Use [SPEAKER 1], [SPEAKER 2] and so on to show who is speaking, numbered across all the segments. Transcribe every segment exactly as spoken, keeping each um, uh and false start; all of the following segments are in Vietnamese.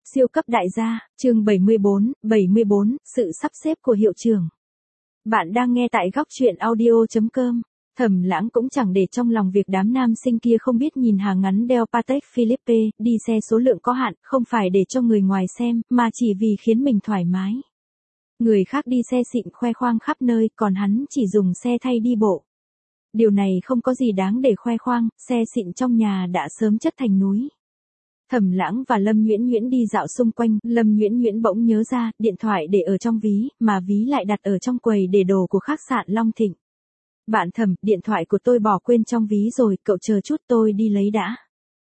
[SPEAKER 1] Siêu cấp đại gia, chương bảy mươi bốn, bảy mươi bốn, sự sắp xếp của hiệu trưởng. Bạn đang nghe tại góc truyện audio chấm com. Thẩm Lãng cũng chẳng để trong lòng việc đám nam sinh kia không biết nhìn hàng ngắn đeo Patek Philippe, đi xe số lượng có hạn, không phải để cho người ngoài xem, mà chỉ vì khiến mình thoải mái. Người khác đi xe xịn khoe khoang khắp nơi, còn hắn chỉ dùng xe thay đi bộ. Điều này không có gì đáng để khoe khoang, xe xịn trong nhà đã sớm chất thành núi. Thẩm Lãng và Lâm Nhuyễn Nhuyễn đi dạo xung quanh, Lâm Nhuyễn Nhuyễn bỗng nhớ ra, điện thoại để ở trong ví, mà ví lại đặt ở trong quầy để đồ của khách sạn Long Thịnh. Bạn Thẩm, điện thoại của tôi bỏ quên trong ví rồi, cậu chờ chút tôi đi lấy đã.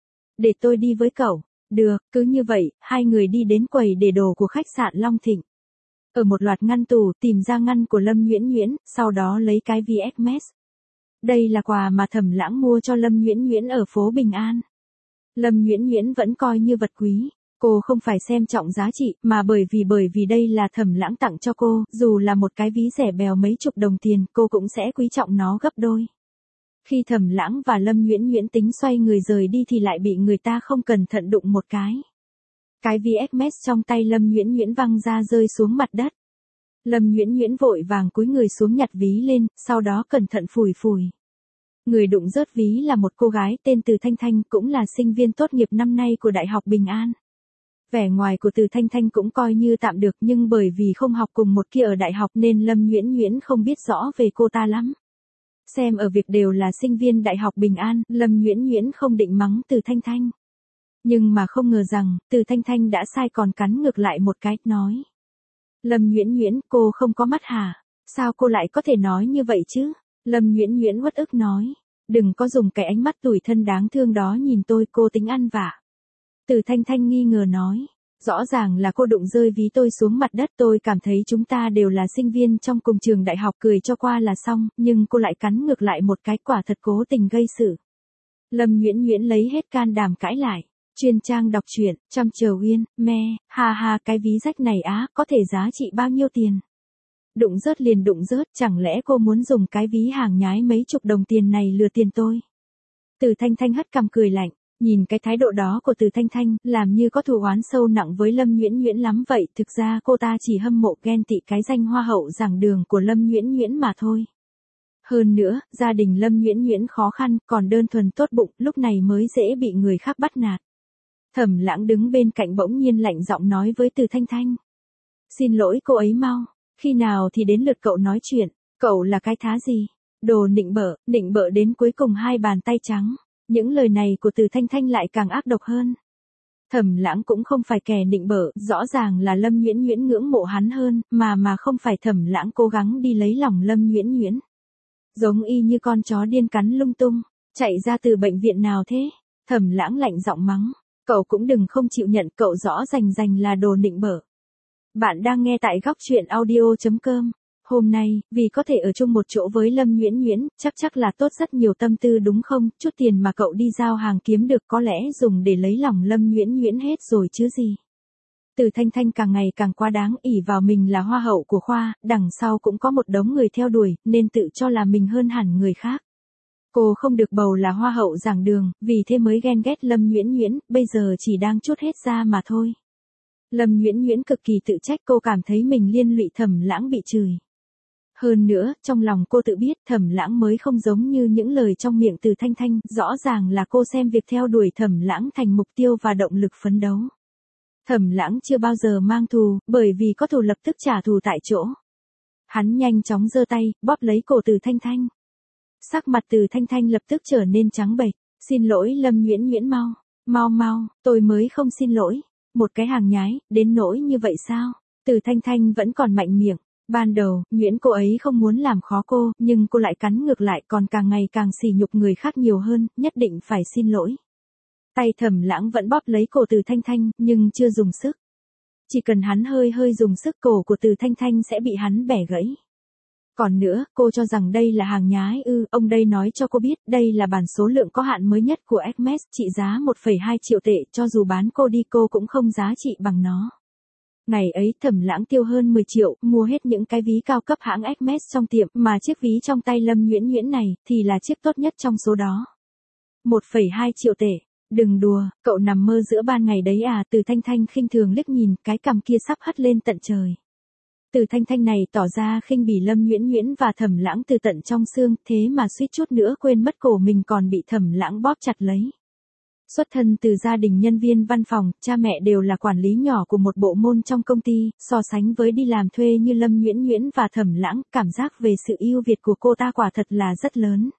[SPEAKER 1] Để tôi đi với cậu. Được, cứ như vậy, hai người đi đến quầy để đồ của khách sạn Long Thịnh. Ở một loạt ngăn tủ, tìm ra ngăn của Lâm Nhuyễn Nhuyễn, sau đó lấy cái ví Hermes. Đây là quà mà Thẩm Lãng mua cho Lâm Nhuyễn Nhuyễn ở phố Bình An. Lâm Nhuyễn Nhuyễn vẫn coi như vật quý. Cô không phải xem trọng giá trị, mà bởi vì bởi vì đây là Thẩm Lãng tặng cho cô, dù là một cái ví rẻ bèo mấy chục đồng tiền, cô cũng sẽ quý trọng nó gấp đôi. Khi Thẩm Lãng và Lâm Nhuyễn Nhuyễn tính xoay người rời đi thì lại bị người ta không cẩn thận đụng một cái. Cái ví Hermes trong tay Lâm Nhuyễn Nhuyễn văng ra rơi xuống mặt đất. Lâm Nhuyễn Nhuyễn vội vàng cúi người xuống nhặt ví lên, sau đó cẩn thận phủi phủi. Người đụng rớt ví là một cô gái tên Từ Thanh Thanh, cũng là sinh viên tốt nghiệp năm nay của Đại học Bình An. Vẻ ngoài của Từ Thanh Thanh cũng coi như tạm được, nhưng bởi vì không học cùng một kia ở đại học nên Lâm Nhuyễn Nhuyễn không biết rõ về cô ta lắm. Xem ở việc đều là sinh viên Đại học Bình An, Lâm Nhuyễn Nhuyễn không định mắng Từ Thanh Thanh. Nhưng mà không ngờ rằng, Từ Thanh Thanh đã sai còn cắn ngược lại một cái, nói. Lâm Nhuyễn Nhuyễn, cô không có mắt hả? Sao cô lại có thể nói như vậy chứ? Lâm Nhuyễn Nhuyễn uất ức nói. Đừng có dùng cái ánh mắt tủi thân đáng thương đó nhìn tôi, cô tính ăn vạ. Từ Thanh Thanh nghi ngờ nói. Rõ ràng là cô đụng rơi ví tôi xuống mặt đất, tôi cảm thấy chúng ta đều là sinh viên trong cùng trường đại học, cười cho qua là xong, nhưng cô lại cắn ngược lại một cái, quả thật cố tình gây sự. Lâm Nhuyễn Nhuyễn lấy hết can đảm cãi lại. Chuyên trang đọc truyện, Trăm Chờ Uyên, me, ha ha, cái ví rách này á, có thể giá trị bao nhiêu tiền? Đụng rớt liền đụng rớt, chẳng lẽ cô muốn dùng cái ví hàng nhái mấy chục đồng tiền này lừa tiền tôi? Từ Thanh Thanh hất cằm cười lạnh, nhìn cái thái độ đó của Từ Thanh Thanh, làm như có thù oán sâu nặng với Lâm Nhuyễn Nhuyễn lắm vậy, thực ra cô ta chỉ hâm mộ ghen tị cái danh hoa hậu giảng đường của Lâm Nhuyễn Nhuyễn mà thôi. Hơn nữa, gia đình Lâm Nhuyễn Nhuyễn khó khăn, còn đơn thuần tốt bụng, lúc này mới dễ bị người khác bắt nạt. Thẩm Lãng đứng bên cạnh bỗng nhiên lạnh giọng nói với Từ Thanh Thanh. Xin lỗi cô ấy mau. Khi nào thì đến lượt cậu nói chuyện, cậu là cái thá gì? Đồ nịnh bợ, nịnh bợ đến cuối cùng hai bàn tay trắng. Những lời này của Từ Thanh Thanh lại càng ác độc hơn. Thẩm Lãng cũng không phải kẻ nịnh bợ, rõ ràng là Lâm Nhuyễn Nhuyễn ngưỡng mộ hắn hơn, mà mà không phải Thẩm Lãng cố gắng đi lấy lòng Lâm Nhuyễn Nhuyễn. Giống y như con chó điên cắn lung tung, chạy ra từ bệnh viện nào thế? Thẩm Lãng lạnh giọng mắng, cậu cũng đừng không chịu nhận, cậu rõ rành rành là đồ nịnh bợ. Bạn đang nghe tại góc truyện audio chấm com. Hôm nay, vì có thể ở chung một chỗ với Lâm Nhuyễn Nhuyễn, chắc chắc là tốt rất nhiều tâm tư đúng không? Chút tiền mà cậu đi giao hàng kiếm được có lẽ dùng để lấy lòng Lâm Nhuyễn Nhuyễn hết rồi chứ gì. Từ Thanh Thanh càng ngày càng quá đáng, ỷ vào mình là hoa hậu của khoa, đằng sau cũng có một đống người theo đuổi, nên tự cho là mình hơn hẳn người khác. Cô không được bầu là hoa hậu giảng đường, vì thế mới ghen ghét Lâm Nhuyễn Nhuyễn, bây giờ chỉ đang trút hết ra mà thôi. Lâm Nhuyễn Nhuyễn cực kỳ tự trách, cô cảm thấy mình liên lụy Thẩm Lãng bị chửi. Hơn nữa, trong lòng cô tự biết Thẩm Lãng mới không giống như những lời trong miệng Từ Thanh Thanh, rõ ràng là cô xem việc theo đuổi Thẩm Lãng thành mục tiêu và động lực phấn đấu. Thẩm Lãng chưa bao giờ mang thù, bởi vì có thù lập tức trả thù tại chỗ. Hắn nhanh chóng giơ tay, bóp lấy cổ Từ Thanh Thanh. Sắc mặt Từ Thanh Thanh lập tức trở nên trắng bệch. Xin lỗi Lâm Nhuyễn Nhuyễn mau, mau mau, tôi mới không xin lỗi. Một cái hàng nhái, đến nỗi như vậy sao? Từ Thanh Thanh vẫn còn mạnh miệng. Ban đầu, Nhuyễn cô ấy không muốn làm khó cô, nhưng cô lại cắn ngược lại, còn càng ngày càng sỉ nhục người khác nhiều hơn, nhất định phải xin lỗi. Tay Thẩm Lãng vẫn bóp lấy cổ Từ Thanh Thanh, nhưng chưa dùng sức. Chỉ cần hắn hơi hơi dùng sức, cổ của Từ Thanh Thanh sẽ bị hắn bẻ gãy. Còn nữa, cô cho rằng đây là hàng nhái ư? Ông đây nói cho cô biết, đây là bản số lượng có hạn mới nhất của Hermes, trị giá một phẩy hai triệu tệ, cho dù bán cô đi cô cũng không giá trị bằng nó. Ngày ấy Thẩm Lãng tiêu hơn mười triệu, mua hết những cái ví cao cấp hãng Hermes trong tiệm, mà chiếc ví trong tay Lâm Nhuyễn Nhuyễn này, thì là chiếc tốt nhất trong số đó. một phẩy hai triệu tệ, Đừng đùa, cậu nằm mơ giữa ban ngày đấy à? Từ Thanh Thanh khinh thường liếc nhìn, cái cằm kia sắp hất lên tận trời. Từ Thanh Thanh này tỏ ra khinh bỉ Lâm Nhuyễn Nhuyễn và Thẩm Lãng từ tận trong xương, thế mà suýt chút nữa quên mất cổ mình còn bị Thẩm Lãng bóp chặt lấy. Xuất thân từ gia đình nhân viên văn phòng, cha mẹ đều là quản lý nhỏ của một bộ môn trong công ty, so sánh với đi làm thuê như Lâm Nhuyễn Nhuyễn và Thẩm Lãng, cảm giác về sự ưu việt của cô ta quả thật là rất lớn.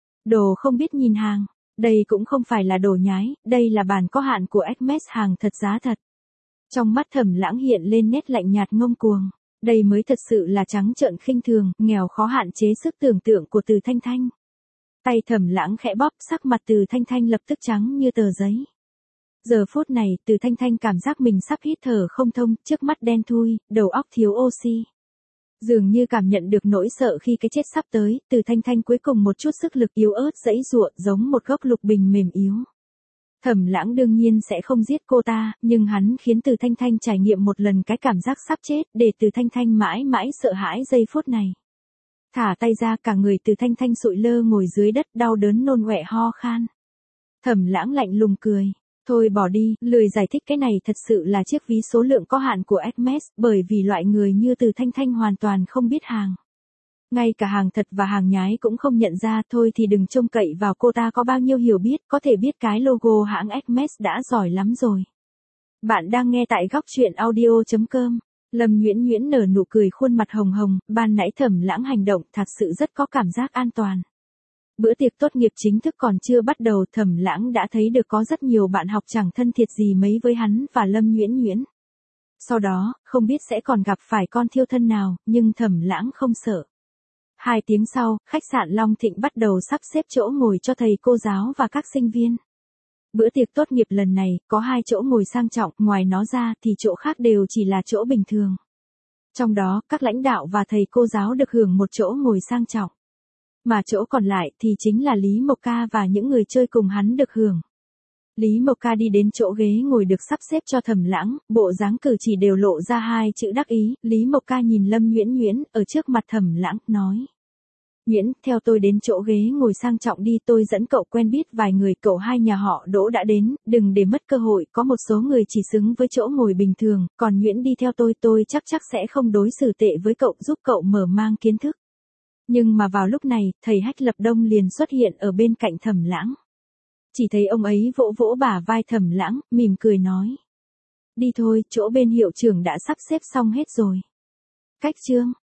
[SPEAKER 1] Đồ không biết nhìn hàng, đây cũng không phải là đồ nhái, đây là bản có hạn của Hermes, hàng thật giá thật. Trong mắt Thẩm Lãng hiện lên nét lạnh nhạt ngông cuồng, đây mới thật sự là trắng trợn khinh thường, nghèo khó hạn chế sức tưởng tượng của Từ Thanh Thanh. Tay Thẩm Lãng khẽ bóp, sắc mặt Từ Thanh Thanh lập tức trắng như tờ giấy. Giờ phút này, Từ Thanh Thanh cảm giác mình sắp hít thở không thông, trước mắt đen thui, đầu óc thiếu oxy. Dường như cảm nhận được nỗi sợ khi cái chết sắp tới, Từ Thanh Thanh cuối cùng một chút sức lực yếu ớt giãy giụa, giống một gốc lục bình mềm yếu. Thẩm Lãng đương nhiên sẽ không giết cô ta, nhưng hắn khiến Từ Thanh Thanh trải nghiệm một lần cái cảm giác sắp chết, để Từ Thanh Thanh mãi mãi sợ hãi giây phút này. Thả tay ra, cả người Từ Thanh Thanh sụi lơ ngồi dưới đất, đau đớn nôn ọe ho khan. Thẩm Lãng lạnh lùng cười, thôi bỏ đi, lười giải thích, cái này thật sự là chiếc ví số lượng có hạn của Hermes, bởi vì loại người như Từ Thanh Thanh hoàn toàn không biết hàng. Ngay cả hàng thật và hàng nhái cũng không nhận ra, thôi thì đừng trông cậy vào cô ta có bao nhiêu hiểu biết, có thể biết cái logo hãng Hermes đã giỏi lắm rồi. Bạn đang nghe tại góc truyện audio chấm com. Lâm Nhuyễn Nhuyễn nở nụ cười, khuôn mặt hồng hồng, ban nãy Thẩm Lãng hành động thật sự rất có cảm giác an toàn. Bữa tiệc tốt nghiệp chính thức còn chưa bắt đầu, Thẩm Lãng đã thấy được có rất nhiều bạn học chẳng thân thiệt gì mấy với hắn và Lâm Nhuyễn Nhuyễn. Sau đó, không biết sẽ còn gặp phải con thiêu thân nào, nhưng Thẩm Lãng không sợ. Hai tiếng sau, khách sạn Long Thịnh bắt đầu sắp xếp chỗ ngồi cho thầy cô giáo và các sinh viên. Bữa tiệc tốt nghiệp lần này, có hai chỗ ngồi sang trọng, ngoài nó ra thì chỗ khác đều chỉ là chỗ bình thường. Trong đó, các lãnh đạo và thầy cô giáo được hưởng một chỗ ngồi sang trọng. Mà chỗ còn lại thì chính là Lý Mộc Ca và những người chơi cùng hắn được hưởng. Lý Mộc Ca đi đến chỗ ghế ngồi được sắp xếp cho Thẩm Lãng, bộ dáng cử chỉ đều lộ ra hai chữ đắc ý. Lý Mộc Ca nhìn Lâm Nhuyễn Nhuyễn ở trước mặt Thẩm Lãng, nói: Nhuyễn, theo tôi đến chỗ ghế ngồi sang trọng đi, tôi dẫn cậu quen biết vài người, cậu hai nhà họ Đỗ đã đến, đừng để mất cơ hội, có một số người chỉ xứng với chỗ ngồi bình thường, còn Nhuyễn đi theo tôi, tôi chắc chắc sẽ không đối xử tệ với cậu, giúp cậu mở mang kiến thức. Nhưng mà vào lúc này, thầy Hách Lập Đông liền xuất hiện ở bên cạnh Thẩm Lãng. Chỉ thấy ông ấy vỗ vỗ bả vai Thẩm Lãng, mỉm cười nói: Đi thôi, chỗ bên hiệu trưởng đã sắp xếp xong hết rồi. Cách chương